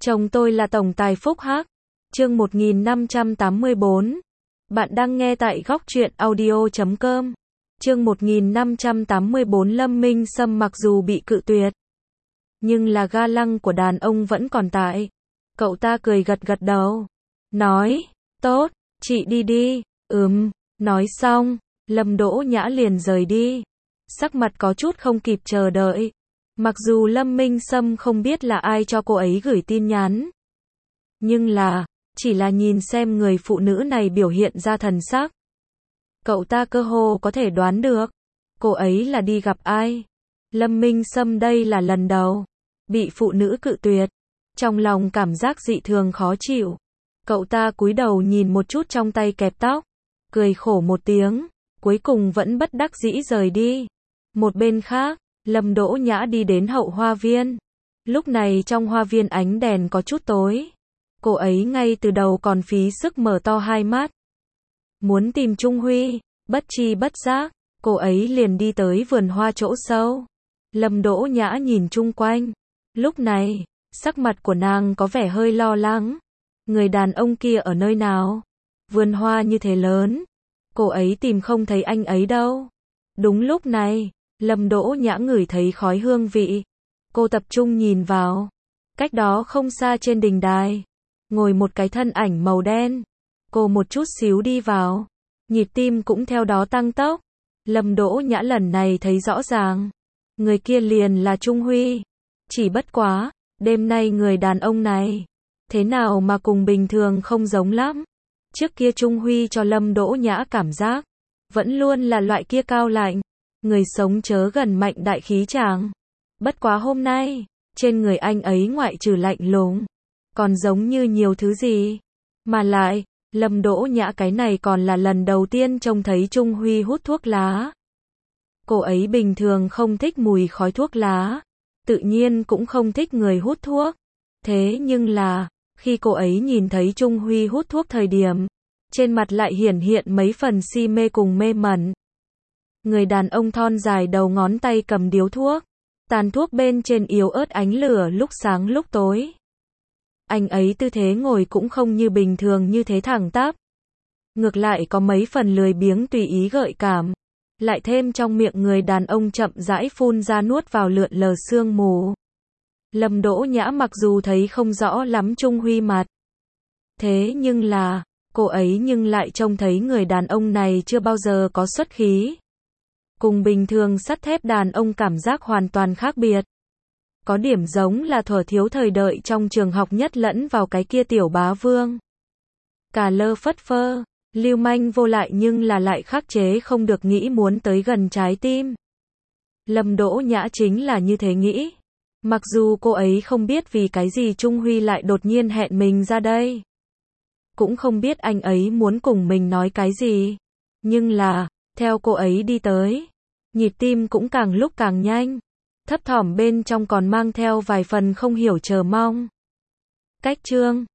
Chồng tôi là tổng tài Phúc Hắc. Chương 1584. Bạn đang nghe tại góc truyện audio.com. Chương 1584. Lâm Minh Sâm mặc dù bị cự tuyệt, nhưng là ga lăng của đàn ông vẫn còn tại. Cậu ta cười gật gật đầu, nói, tốt, chị đi đi. Nói xong, Lâm Đỗ Nhã liền rời đi. Sắc mặt có chút không kịp chờ đợi. Mặc dù Lâm Minh Sâm không biết là ai cho cô ấy gửi tin nhắn, nhưng là, chỉ là nhìn xem người phụ nữ này biểu hiện ra thần sắc, cậu ta cơ hồ có thể đoán được, cô ấy là đi gặp ai. Lâm Minh Sâm đây là lần đầu bị phụ nữ cự tuyệt, trong lòng cảm giác dị thường khó chịu. Cậu ta cúi đầu nhìn một chút trong tay kẹp tóc, cười khổ một tiếng, cuối cùng vẫn bất đắc dĩ rời đi. Một bên khác, Lâm Đỗ Nhã đi đến hậu hoa viên. Lúc này trong hoa viên ánh đèn có chút tối. Cô ấy ngay từ đầu còn phí sức mở to hai mắt, muốn tìm Trung Huy. Bất tri bất giác, cô ấy liền đi tới vườn hoa chỗ sâu. Lâm Đỗ Nhã nhìn chung quanh. Lúc này, sắc mặt của nàng có vẻ hơi lo lắng. Người đàn ông kia ở nơi nào? Vườn hoa như thế lớn, cô ấy tìm không thấy anh ấy đâu. Đúng lúc này, Lâm Đỗ Nhã ngửi thấy khói hương vị. Cô tập trung nhìn vào. Cách đó không xa trên đình đài, ngồi một cái thân ảnh màu đen. Cô một chút xíu đi vào, nhịp tim cũng theo đó tăng tốc. Lâm Đỗ Nhã lần này thấy rõ ràng, người kia liền là Trung Huy. Chỉ bất quá, đêm nay người đàn ông này, thế nào mà cùng bình thường không giống lắm. Trước kia Trung Huy cho Lâm Đỗ Nhã cảm giác, vẫn luôn là loại kia cao lạnh, người sống chớ gần mạnh đại khí chàng. Bất quá hôm nay, trên người anh ấy ngoại trừ lạnh lùng, còn giống như nhiều thứ gì. Mà lại, Lâm Đỗ Nhã cái này còn là lần đầu tiên trông thấy Trung Huy hút thuốc lá. Cô ấy bình thường không thích mùi khói thuốc lá, tự nhiên cũng không thích người hút thuốc. Thế nhưng là, khi cô ấy nhìn thấy Trung Huy hút thuốc thời điểm, trên mặt lại hiển hiện mấy phần si mê cùng mê mẩn. Người đàn ông thon dài đầu ngón tay cầm điếu thuốc, tàn thuốc bên trên yếu ớt ánh lửa lúc sáng lúc tối. Anh ấy tư thế ngồi cũng không như bình thường như thế thẳng tắp, ngược lại có mấy phần lười biếng tùy ý gợi cảm. Lại thêm trong miệng người đàn ông chậm rãi phun ra nuốt vào lượn lờ sương mù. Lâm Đỗ Nhã mặc dù thấy không rõ lắm Trung Huy mặt, thế nhưng là, cô ấy nhưng lại trông thấy người đàn ông này chưa bao giờ có xuất khí. Cùng bình thường sắt thép đàn ông cảm giác hoàn toàn khác biệt. Có điểm giống là thuở thiếu thời đợi trong trường học nhất lẫn vào cái kia tiểu bá vương. Cà lơ phất phơ, lưu manh vô lại nhưng là lại khắc chế không được nghĩ muốn tới gần trái tim. Lâm Đỗ Nhã chính là như thế nghĩ. Mặc dù cô ấy không biết vì cái gì Trung Huy lại đột nhiên hẹn mình ra đây, cũng không biết anh ấy muốn cùng mình nói cái gì. Nhưng là, theo cô ấy đi tới, nhịp tim cũng càng lúc càng nhanh, thấp thỏm bên trong còn mang theo vài phần không hiểu chờ mong. Cách chương